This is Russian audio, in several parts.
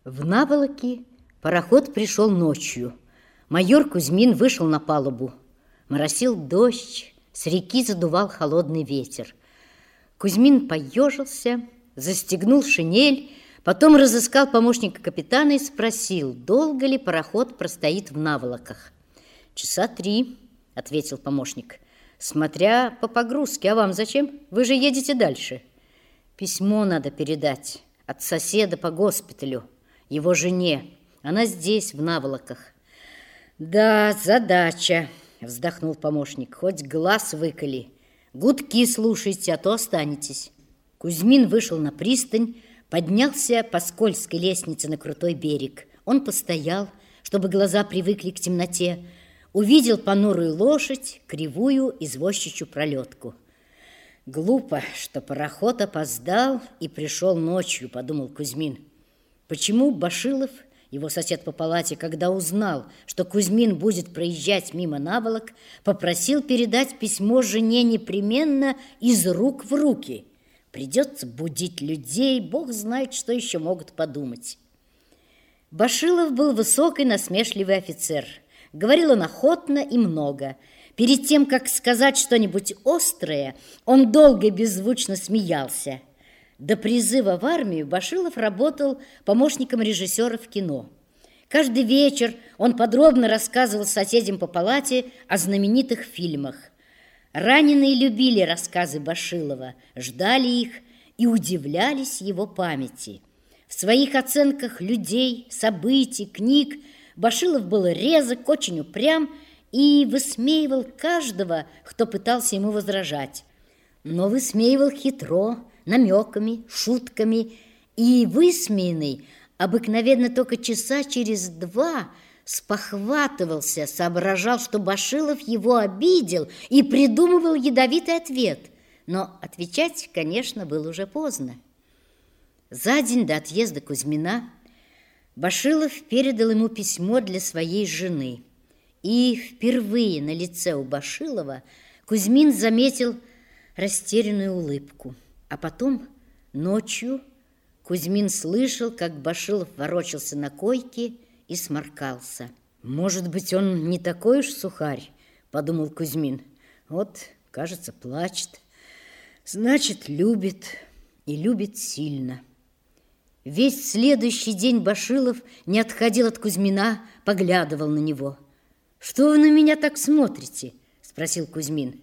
В Наволоки пароход пришел ночью. Майор Кузьмин вышел на палубу. Моросил дождь, с реки задувал холодный ветер. Кузьмин поежился, застегнул шинель, потом разыскал помощника капитана и спросил, долго ли пароход простоит в Наволоках. «Часа 3», — ответил помощник. «Смотря по погрузке. А вам зачем? Вы же едете дальше». «Письмо надо передать от соседа по госпиталю, его жене. Она здесь, в Наволоках». «Да, задача», — вздохнул помощник. «Хоть глаз выколи. Гудки слушайте, а то останетесь». Кузьмин вышел на пристань, поднялся по скользкой лестнице на крутой берег. Он постоял, чтобы глаза привыкли к темноте, увидел понурую лошадь, кривую извозчичью пролетку. «Глупо, что пароход опоздал и пришел ночью», — подумал Кузьмин. Почему Башилов, его сосед по палате, когда узнал, что Кузьмин будет проезжать мимо Наволок, попросил передать письмо жене непременно из рук в руки? Придется будить людей, бог знает, что еще могут подумать. Башилов был высокий, насмешливый офицер. Говорил он охотно и много. Перед тем, как сказать что-нибудь острое, он долго и беззвучно смеялся. До призыва в армию Башилов работал помощником режиссера в кино. Каждый вечер он подробно рассказывал соседям по палате о знаменитых фильмах. Раненые любили рассказы Башилова, ждали их и удивлялись его памяти. В своих оценках людей, событий, книг Башилов был резок, очень упрям и высмеивал каждого, кто пытался ему возражать. Но высмеивал хитро, намеками, шутками, и высмеянный обыкновенно только часа через 2 спохватывался, соображал, что Башилов его обидел, и придумывал ядовитый ответ. Но отвечать, конечно, было уже поздно. За день до отъезда Кузьмина Башилов передал ему письмо для своей жены. И впервые на лице у Башилова Кузьмин заметил растерянную улыбку. А потом ночью Кузьмин слышал, как Башилов ворочался на койке и сморкался. «Может быть, он не такой уж сухарь», — подумал Кузьмин. «Вот, кажется, плачет. Значит, любит, и любит сильно». Весь следующий день Башилов не отходил от Кузьмина, поглядывал на него. «Что вы на меня так смотрите?» — спросил Кузьмин.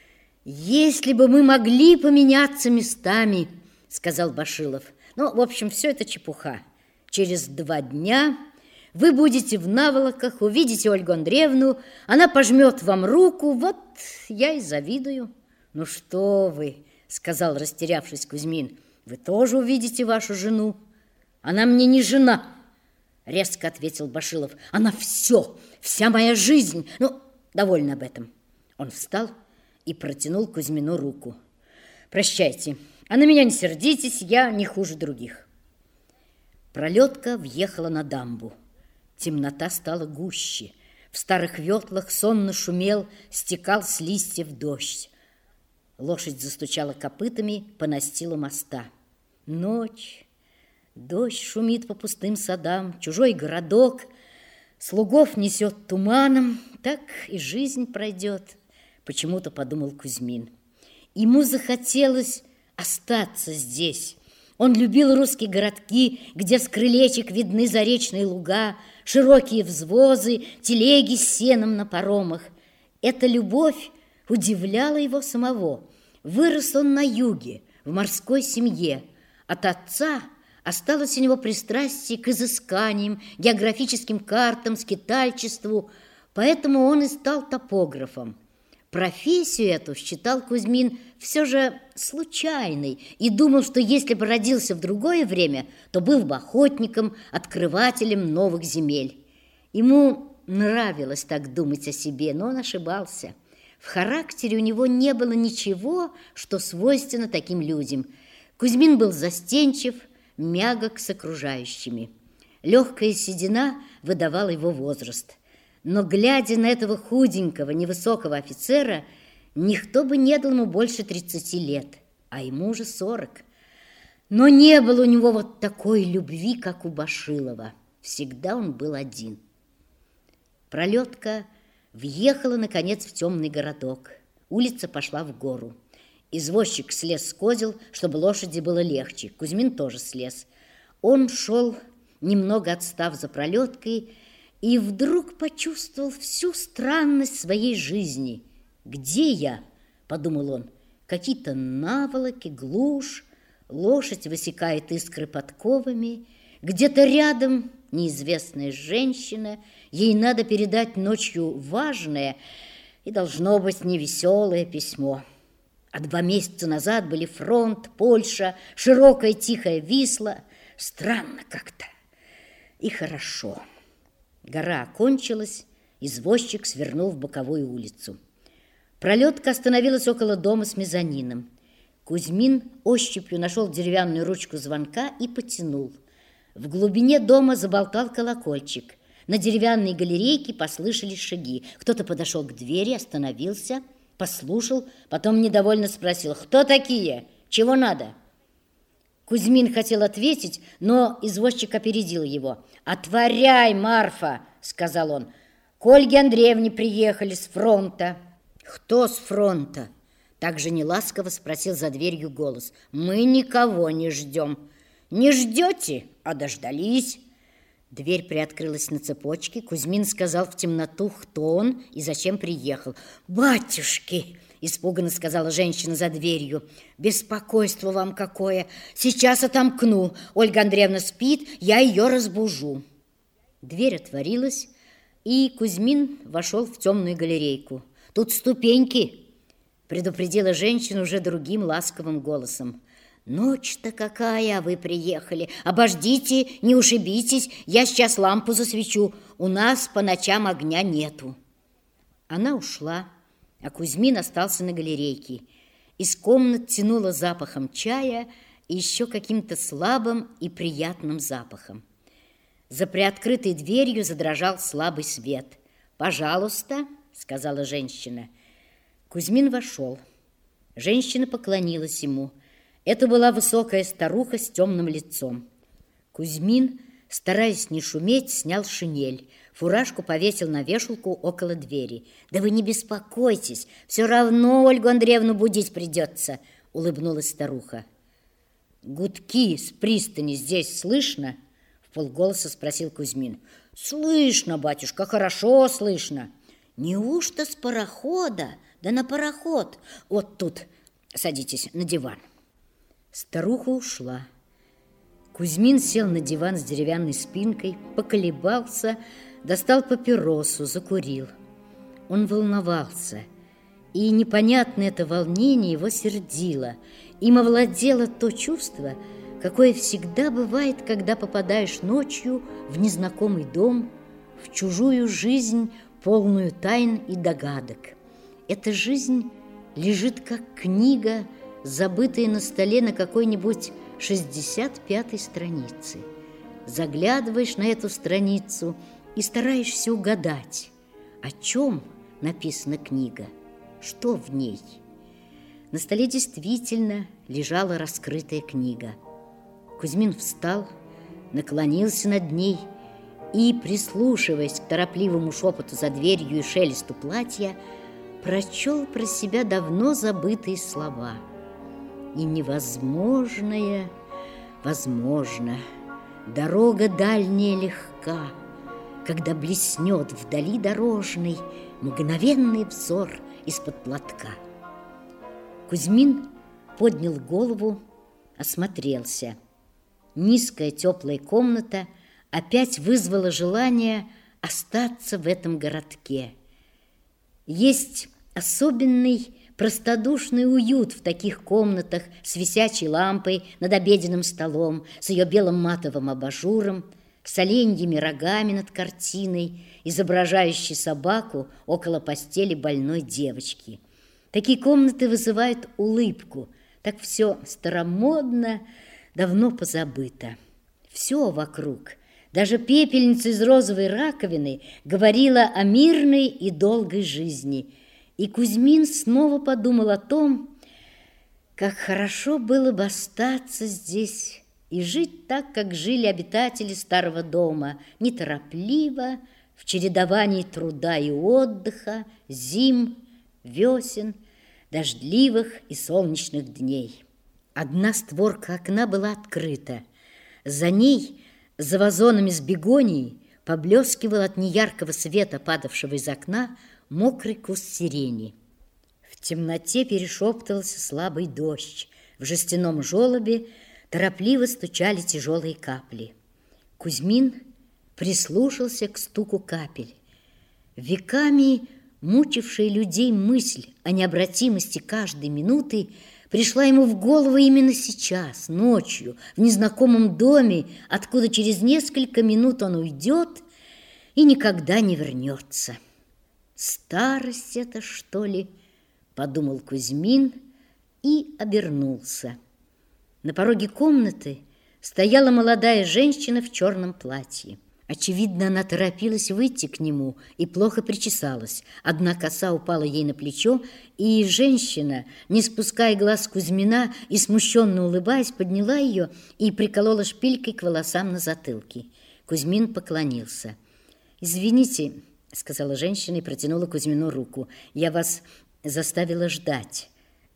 «Если бы мы могли поменяться местами», — сказал Башилов. «Ну, в общем, все это чепуха. Через 2 дня вы будете в Наволоках, увидите Ольгу Андреевну, она пожмет вам руку, вот я и завидую». «Ну что вы», — сказал, растерявшись Кузьмин, «вы тоже увидите вашу жену». «Она мне не жена», — резко ответил Башилов. «Она все, вся моя жизнь. Ну, довольно об этом». Он встал и протянул Кузьмину руку. «Прощайте, а на меня не сердитесь, я не хуже других». Пролетка въехала на дамбу. Темнота стала гуще. В старых ветлах сонно шумел, стекал с листьев дождь. Лошадь застучала копытами по настилу моста. Ночь. Дождь шумит по пустым садам, чужой городок, слугов несет туманом, так и жизнь пройдет, почему-то подумал Кузьмин. Ему захотелось остаться здесь. Он любил русские городки, где с крылечек видны заречные луга, широкие взвозы, телеги с сеном на паромах. Эта любовь удивляла его самого. Вырос он на юге, в морской семье. От отца осталось у него пристрастие к изысканиям, географическим картам, скитальчеству, поэтому он и стал топографом. Профессию эту считал Кузьмин все же случайной и думал, что если бы родился в другое время, то был бы охотником, открывателем новых земель. Ему нравилось так думать о себе, но он ошибался. В характере у него не было ничего, что свойственно таким людям. Кузьмин был застенчив, мягок с окружающими. Легкая седина выдавала его возраст. Но, глядя на этого худенького, невысокого офицера, никто бы не дал ему больше 30 лет, а ему уже 40. Но не было у него вот такой любви, как у Башилова. Всегда он был один. Пролетка въехала, наконец, в темный городок. Улица пошла в гору. Извозчик слез с козел, чтобы лошади было легче. Кузьмин тоже слез. Он шел, немного отстав за пролеткой, и вдруг почувствовал всю странность своей жизни. «Где я?» – подумал он. «Какие-то наволоки, глушь, лошадь высекает искры подковами, где-то рядом неизвестная женщина, ей надо передать ночью важное и должно быть невеселое письмо. А 2 месяца назад были фронт, Польша, широкая тихая Висла. Странно как-то и хорошо». Гора окончилась, извозчик свернул в боковую улицу. Пролетка остановилась около дома с мезонином. Кузьмин ощупью нашел деревянную ручку звонка и потянул. В глубине дома заболтал колокольчик. На деревянной галерейке послышались шаги. Кто-то подошел к двери, остановился, послушал, потом недовольно спросил: «Кто такие? Чего надо?» Кузьмин хотел ответить, но извозчик опередил его. «Отворяй, Марфа!» — сказал он. «К Ольге Андреевне приехали с фронта». «Кто с фронта?» — также неласково спросил за дверью голос. «Мы никого не ждем». «Не ждете, а дождались». Дверь приоткрылась на цепочке. Кузьмин сказал в темноту, кто он и зачем приехал. «Батюшки!» — испуганно сказала женщина за дверью. «Беспокойство вам какое! Сейчас отомкну. Ольга Андреевна спит, я ее разбужу». Дверь отворилась, и Кузьмин вошел в темную галерейку. «Тут ступеньки!» — предупредила женщина уже другим ласковым голосом. «Ночь-то какая, а вы приехали! Обождите, не ушибитесь, я сейчас лампу засвечу, у нас по ночам огня нету». Она ушла, а Кузьмин остался на галерейке. Из комнат тянуло запахом чая и еще каким-то слабым и приятным запахом. За приоткрытой дверью задрожал слабый свет. «Пожалуйста», — сказала женщина. Кузьмин вошел. Женщина поклонилась ему. Это была высокая старуха с темным лицом. Кузьмин, стараясь не шуметь, снял шинель. Фуражку повесил на вешалку около двери. «Да вы не беспокойтесь, все равно Ольгу Андреевну будить придется», — улыбнулась старуха. «Гудки с пристани здесь слышно?» — вполголоса спросил Кузьмин. «Слышно, батюшка, хорошо слышно». «Неужто с парохода? Да на пароход. Вот тут садитесь на диван». Старуха ушла. Кузьмин сел на диван с деревянной спинкой, поколебался, достал папиросу, закурил. Он волновался, и непонятное это волнение его сердило. Им овладело то чувство, какое всегда бывает, когда попадаешь ночью в незнакомый дом, в чужую жизнь, полную тайн и догадок. Эта жизнь лежит как книга, забытая на столе на какой-нибудь 65-й странице. Заглядываешь на эту страницу и стараешься угадать, о чем написана книга, что в ней. На столе действительно лежала раскрытая книга. Кузьмин встал, наклонился над ней и, прислушиваясь к торопливому шепоту за дверью и шелесту платья, прочел про себя давно забытые слова. И невозможное возможно, дорога дальняя легка, когда блеснет вдали дорожный мгновенный взор из-под платка. Кузьмин поднял голову, осмотрелся. Низкая теплая комната опять вызвала желание остаться в этом городке. Есть особенный простодушный уют в таких комнатах с висячей лампой над обеденным столом, с ее белым матовым абажуром, с оленьими рогами над картиной, изображающей собаку около постели больной девочки. Такие комнаты вызывают улыбку. Так все старомодно, давно позабыто. Все вокруг, даже пепельница из розовой раковины, говорила о мирной и долгой жизни. И Кузьмин снова подумал о том, Как хорошо было бы остаться здесь и жить так, как жили обитатели старого дома, неторопливо, в чередовании труда и отдыха, зим, весен, дождливых и солнечных дней. Одна створка окна была открыта. За ней, за вазонами с бегонией, поблескивал от неяркого света, падавшего из окна, мокрый куст сирени. В темноте перешептывался слабый дождь. В жестяном желобе торопливо стучали тяжелые капли. Кузьмин прислушался к стуку капель. Веками мучившая людей мысль о необратимости каждой минуты пришла ему в голову именно сейчас, ночью, в незнакомом доме, откуда через несколько минут он уйдет и никогда не вернется. «Старость это, что ли?» — подумал Кузьмин и обернулся. На пороге комнаты стояла молодая женщина в черном платье. Очевидно, она торопилась выйти к нему и плохо причесалась. Одна коса упала ей на плечо, и женщина, не спуская глаз с Кузьмина и смущенно улыбаясь, подняла ее и приколола шпилькой к волосам на затылке. Кузьмин поклонился. «Извините», — сказала женщина и протянула Кузьмину руку, — «я вас заставила ждать.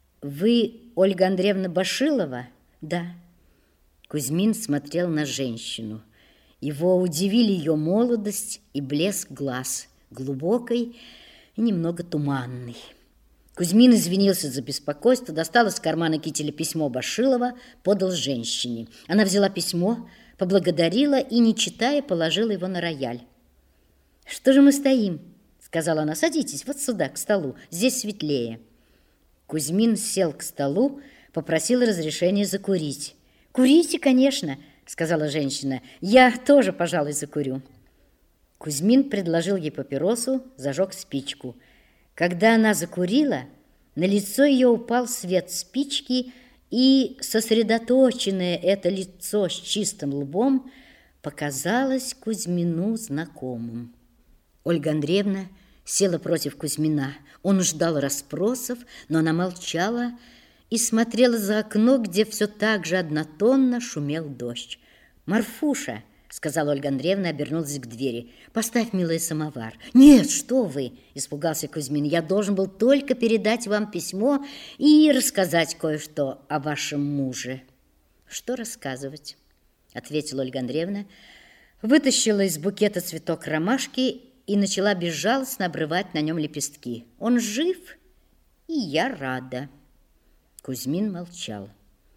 Вы Ольга Андреевна Башилова?» «Да». Кузьмин смотрел на женщину. Его удивили ее молодость и блеск глаз, глубокой и немного туманный. Кузьмин извинился за беспокойство, достал из кармана кителя письмо Башилова, подал женщине. Она взяла письмо, поблагодарила и, не читая, положила его на рояль. «Что же мы стоим?» — сказала она. «Садитесь вот сюда, к столу, здесь светлее». Кузьмин сел к столу, попросил разрешения закурить. «Курите, конечно», — сказала женщина. «Я тоже, пожалуй, закурю». Кузьмин предложил ей папиросу, зажег спичку. Когда она закурила, на лицо ее упал свет спички, и сосредоточенное это лицо с чистым лбом показалось Кузьмину знакомым. Ольга Андреевна села против Кузьмина. Он ждал расспросов, но она молчала и смотрела за окно, где все так же однотонно шумел дождь. «Марфуша», — сказала Ольга Андреевна, обернулась к двери, — «поставь, милый, самовар». «Нет, что вы!» — испугался Кузьмин. «Я должен был только передать вам письмо и рассказать кое-что о вашем муже». «Что рассказывать?» — ответила Ольга Андреевна, вытащила из букета цветок ромашки и начала безжалостно обрывать на нем лепестки. «Он жив, и я рада». Кузьмин молчал.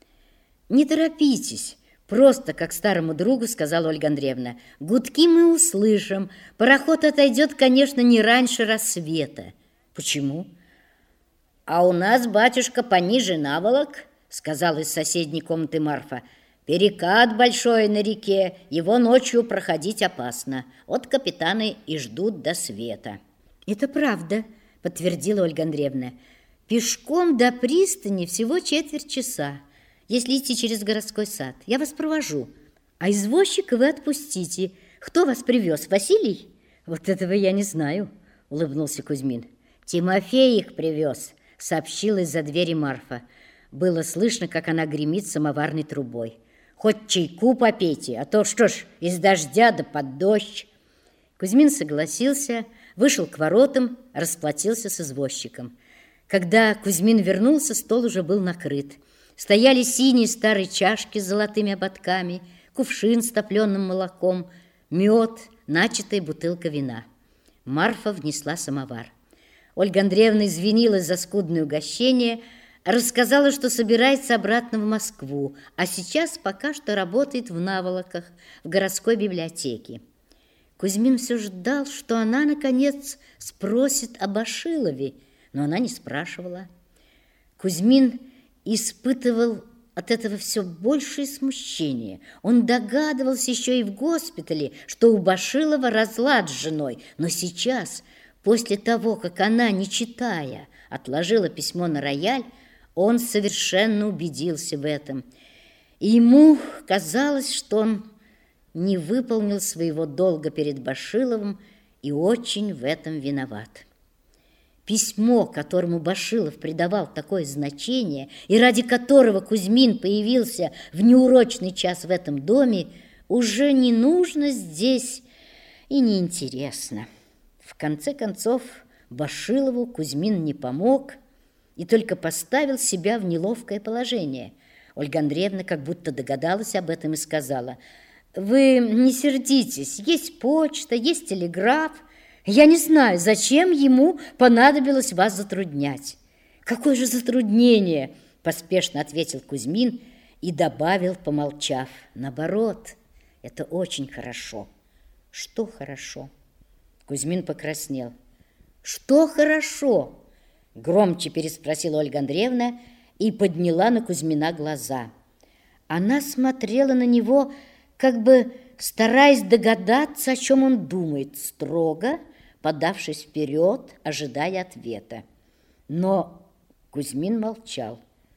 «Не торопитесь, просто, как старому другу сказала Ольга Андреевна. Гудки мы услышим. Пароход отойдет, конечно, не раньше рассвета». «Почему?» «А у нас, батюшка, пониже наволок», сказала из соседней комнаты Марфа. «Перекат большой на реке, его ночью проходить опасно. Вот капитаны и ждут до света». «Это правда», подтвердила Ольга Андреевна. «Пешком до пристани всего четверть часа, если идти через городской сад. Я вас провожу, а извозчика вы отпустите. Кто вас привез, Василий?» «Вот этого я не знаю», улыбнулся Кузьмин. «Тимофей их привез», сообщила из-за двери Марфа. Было слышно, как она гремит самоварной трубой. «Хоть чайку попейте, а то что ж, из дождя да под дождь». Кузьмин согласился, вышел к воротам, расплатился с извозчиком. Когда Кузьмин вернулся, стол уже был накрыт. Стояли синие старые чашки с золотыми ободками, кувшин с топленым молоком, мед, начатая бутылка вина. Марфа внесла самовар. Ольга Андреевна извинилась за скудное угощение, рассказала, что собирается обратно в Москву, а сейчас пока что работает в Наволоках, в городской библиотеке. Кузьмин все ждал, что она, наконец, спросит об Башилове, но она не спрашивала. Кузьмин испытывал от этого все большее смущение. Он догадывался еще и в госпитале, что у Башилова разлад с женой, но сейчас, после того, как она, не читая, отложила письмо на рояль, он совершенно убедился в этом. И ему казалось, что он не выполнил своего долга перед Башиловым и очень в этом виноват. Письмо, которому Башилов придавал такое значение, и ради которого Кузьмин появился в неурочный час в этом доме, уже не нужно здесь и не интересно. В конце концов, Башилову Кузьмин не помог и только поставил себя в неловкое положение. Ольга Андреевна как будто догадалась об этом и сказала: «Вы не сердитесь, есть почта, есть телеграф. Я не знаю, зачем ему понадобилось вас затруднять». «Какое же затруднение?» – поспешно ответил Кузьмин и добавил, помолчав: «Наоборот, это очень хорошо». «Что хорошо?» Кузьмин покраснел. «Что хорошо?» – громче переспросила Ольга Андреевна и подняла на Кузьмина глаза. Она смотрела на него, как бы стараясь догадаться, о чем он думает, строго подавшись вперед, ожидая ответа. Но Кузьмин молчал.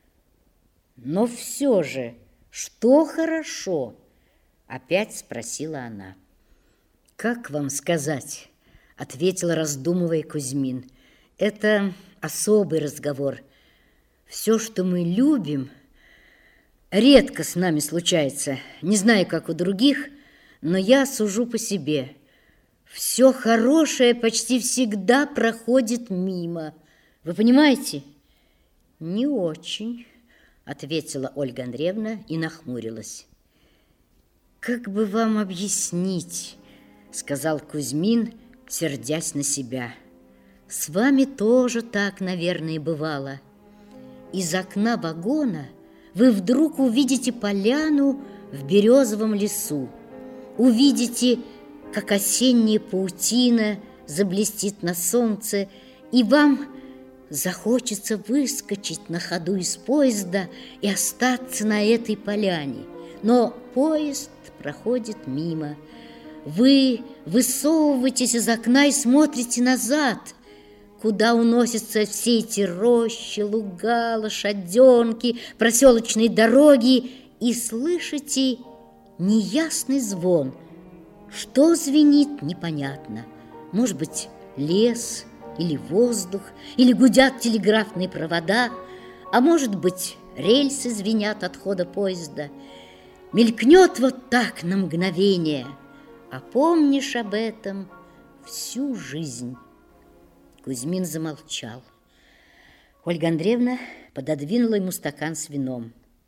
«Но все же, что хорошо?» – опять спросила она. «Как вам сказать?» – ответил, раздумывая Кузьмин. «Это особый разговор. Все, что мы любим, редко с нами случается. Не знаю, как у других, но я сужу по себе. Все хорошее почти всегда проходит мимо. Вы понимаете?» «Не очень», – ответила Ольга Андреевна и нахмурилась. «Как бы вам объяснить?» – сказал Кузьмин, сердясь на себя. «С вами тоже так, наверное, бывало. Из окна вагона вы вдруг увидите поляну в березовом лесу, увидите, как осенняя паутина заблестит на солнце, и вам захочется выскочить на ходу из поезда и остаться на этой поляне. Но поезд проходит мимо. Вы высовываетесь из окна и смотрите назад, куда уносятся все эти рощи, луга, лошаденки, проселочные дороги, и слышите неясный звон. Что звенит, непонятно. Может быть, лес или воздух, или гудят телеграфные провода, а может быть, рельсы звенят от хода поезда. Мелькнет вот так на мгновение, а помнишь об этом всю жизнь». Кузьмин замолчал. Ольга Андреевна пододвинула ему стакан с вином.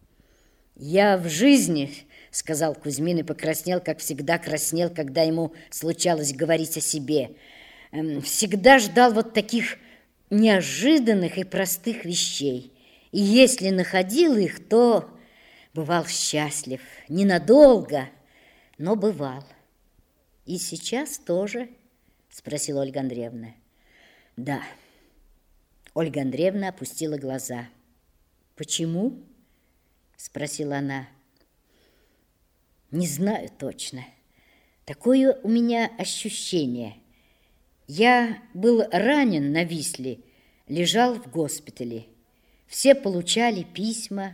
«Я в жизни, — сказал Кузьмин и покраснел, как всегда краснел, когда ему случалось говорить о себе, — всегда ждал вот таких неожиданных и простых вещей. И если находил их, то бывал счастлив. Ненадолго, но бывал. И сейчас тоже?» – спросила Ольга Андреевна. «Да». Ольга Андреевна опустила глаза. «Почему?» – спросила она. «Не знаю точно. Такое у меня ощущение. Я был ранен на Висле, лежал в госпитале. Все получали письма,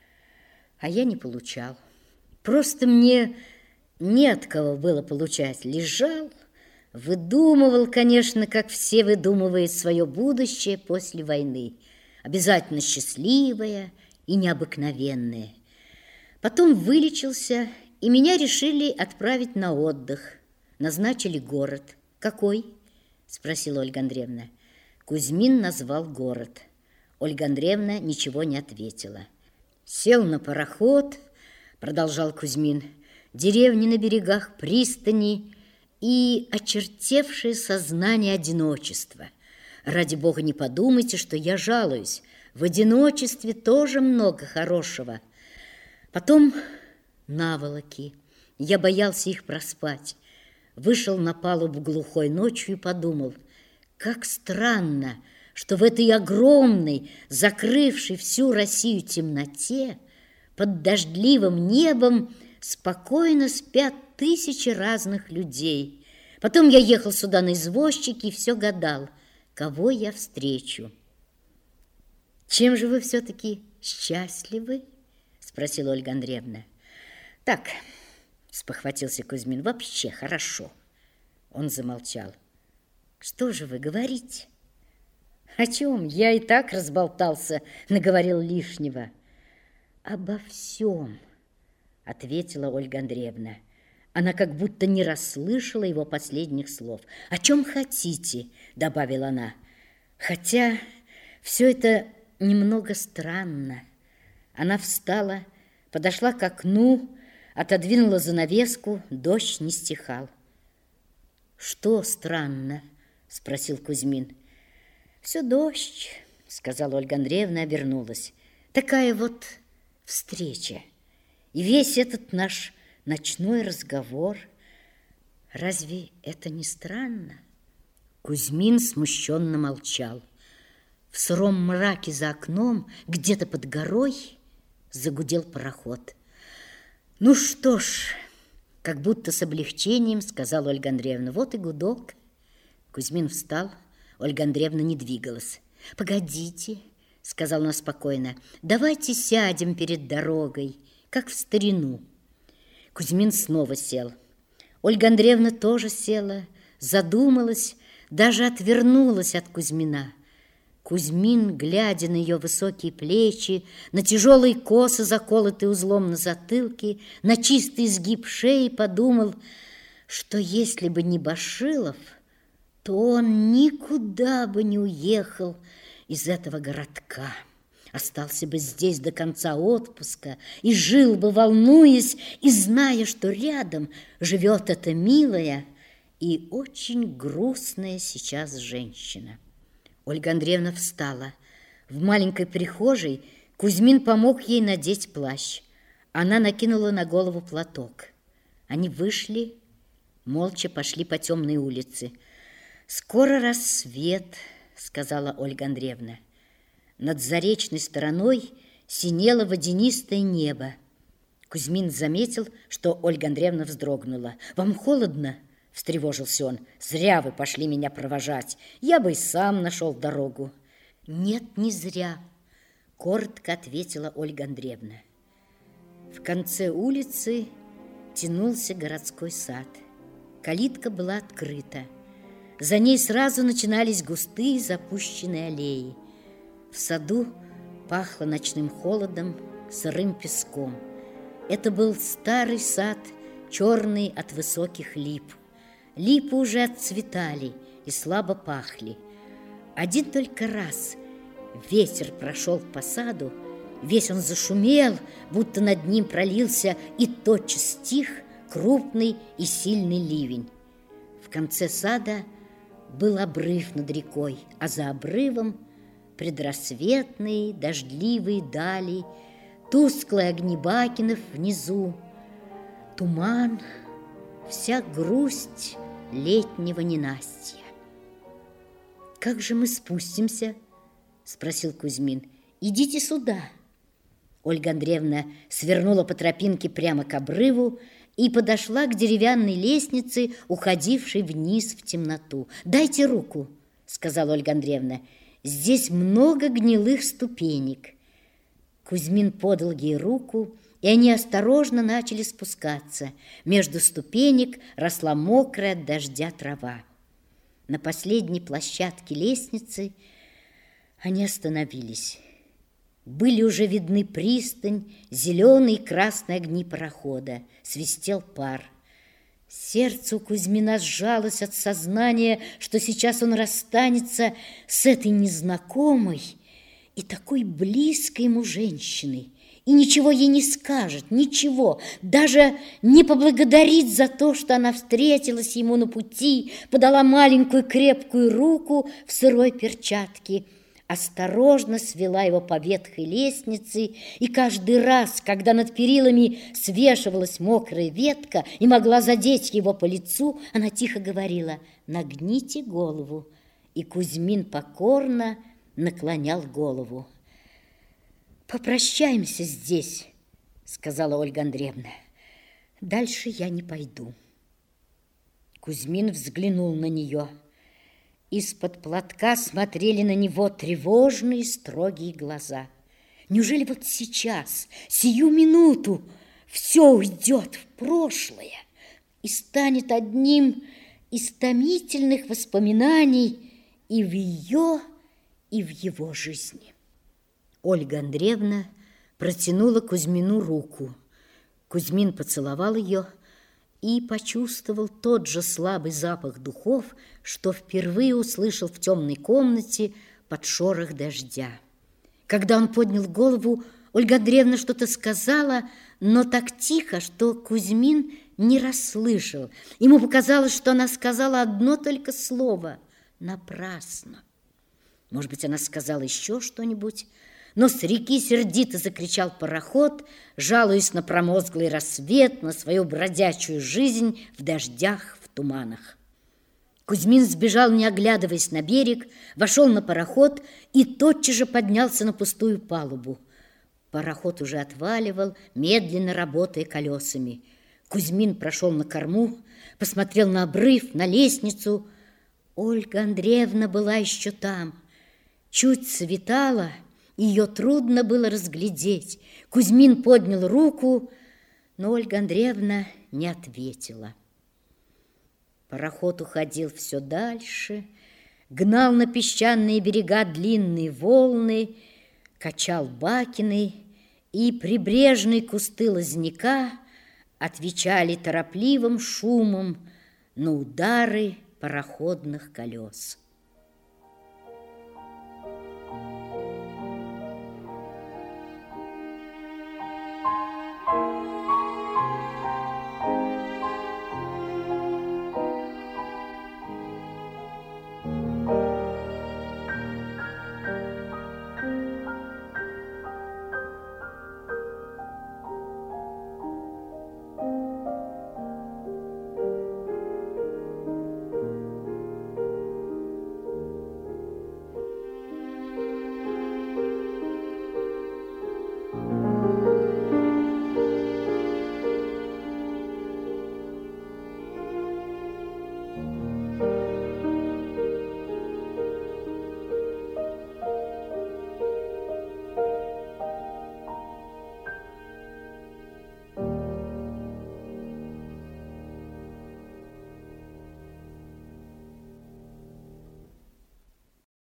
а я не получал. Просто мне не от кого было получать. Лежал, выдумывал, конечно, как все выдумывают свое будущее после войны. Обязательно счастливое и необыкновенное. Потом вылечился, и меня решили отправить на отдых. Назначили город. «Какой?» – спросила Ольга Андреевна. Кузьмин назвал город. Ольга Андреевна ничего не ответила. «Сел на пароход, — продолжал Кузьмин, — деревни на берегах пристани и очертевшее сознание одиночества. Ради бога, не подумайте, что я жалуюсь. В одиночестве тоже много хорошего. Потом наволоки. Я боялся их проспать. Вышел на палубу глухой ночью и подумал, как странно, что в этой огромной, закрывшей всю Россию темноте, под дождливым небом спокойно спят тысячи разных людей. Потом я ехал сюда на извозчике и все гадал, кого я встречу». «Чем же вы все-таки счастливы?» – спросила Ольга Андреевна. «Так», – спохватился Кузьмин, – «вообще хорошо». Он замолчал. «Что же вы говорите?» О чем? Я и так разболтался, наговорил лишнего. Обо всем, ответила Ольга Андреевна. Она как будто не расслышала его последних слов. «О чем хотите?» – добавила она. Хотя все это немного странно. Она встала, подошла к окну, отодвинула занавеску, дождь не стихал. «Что странно?» – спросил Кузьмин. «Все дождь», – сказала Ольга Андреевна, обернулась. «Такая вот встреча. И весь этот наш ночной разговор. Разве это не странно?» Кузьмин смущенно молчал. В сыром мраке за окном, где-то под горой, загудел пароход. «Ну что ж», как будто с облегчением сказала Ольга Андреевна, «вот и гудок». Кузьмин встал, Ольга Андреевна не двигалась. «Погодите», сказала она спокойно, «давайте сядем перед дорогой, как в старину». Кузьмин снова сел. Ольга Андреевна тоже села, задумалась, даже отвернулась от Кузьмина. Кузьмин, глядя на ее высокие плечи, на тяжелые косы, заколотые узлом на затылке, на чистый изгиб шеи, подумал, что если бы не Башилов, то он никуда бы не уехал из этого городка. Остался бы здесь до конца отпуска и жил бы, волнуясь и зная, что рядом живет эта милая и очень грустная сейчас женщина. Ольга Андреевна встала. В маленькой прихожей Кузьмин помог ей надеть плащ. Она накинула на голову платок. Они вышли, молча пошли по темной улице. «Скоро рассвет», — сказала Ольга Андреевна. Над заречной стороной синело водянистое небо. Кузьмин заметил, что Ольга Андреевна вздрогнула. «Вам холодно?» – встревожился он. «Зря вы пошли меня провожать. Я бы и сам нашел дорогу». «Нет, не зря», – коротко ответила Ольга Андреевна. В конце улицы тянулся городской сад. Калитка была открыта. За ней сразу начинались густые запущенные аллеи. В саду пахло ночным холодом, сырым песком. Это был старый сад, черный от высоких лип. Липы уже отцветали и слабо пахли. Один только раз ветер прошел по саду, весь он зашумел, будто над ним пролился и тотчас стих крупный и сильный ливень. В конце сада был обрыв над рекой, а за обрывом предрассветные дождливые дали, тусклые огни бакенов внизу, туман, вся грусть летнего ненастья. «Как же мы спустимся?» – спросил Кузьмин. «Идите сюда». Ольга Андреевна свернула по тропинке прямо к обрыву и подошла к деревянной лестнице, уходившей вниз в темноту. «Дайте руку», – сказала Ольга Андреевна. «Здесь много гнилых ступенек». Кузьмин подал ей руку, и они осторожно начали спускаться. Между ступенек росла мокрая от дождя трава. На последней площадке лестницы они остановились. Были уже видны пристань, зеленые и красные огни парохода, свистел пар. Сердце у Кузьмина сжалось от сознания, что сейчас он расстанется с этой незнакомой и такой близкой ему женщиной, и ничего ей не скажет, ничего, даже не поблагодарит за то, что она встретилась ему на пути, подала маленькую крепкую руку в сырой перчатке, осторожно свела его по ветхой лестнице, и каждый раз, когда над перилами свешивалась мокрая ветка и могла задеть его по лицу, она тихо говорила: «Нагните голову», и Кузьмин покорно наклонял голову. «Попрощаемся здесь», — сказала Ольга Андреевна. «Дальше я не пойду». Кузьмин взглянул на нее. Из-под платка смотрели на него тревожные, строгие глаза. Неужели вот сейчас, сию минуту, все уйдет в прошлое и станет одним из томительных воспоминаний и в ее, и в его жизни. Ольга Андреевна протянула Кузьмину руку. Кузьмин поцеловал ее и почувствовал тот же слабый запах духов, что впервые услышал в темной комнате под шорох дождя. Когда он поднял голову, Ольга Андреевна что-то сказала, но так тихо, что Кузьмин не расслышал. Ему показалось, что она сказала одно только слово — напрасно. Может быть, она сказала еще что-нибудь, но с реки сердито закричал пароход, жалуясь на промозглый рассвет, на свою бродячую жизнь в дождях, в туманах. Кузьмин сбежал, не оглядываясь на берег, вошел на пароход и тотчас же поднялся на пустую палубу. Пароход уже отваливал, медленно работая колесами. Кузьмин прошел на корму, посмотрел на обрыв, на лестницу. Ольга Андреевна была еще там. Чуть светало, ее трудно было разглядеть. Кузьмин поднял руку, но Ольга Андреевна не ответила. Пароход уходил все дальше, гнал на песчаные берега длинные волны, качал бакины, и прибрежные кусты лозняка отвечали торопливым шумом на удары пароходных колес.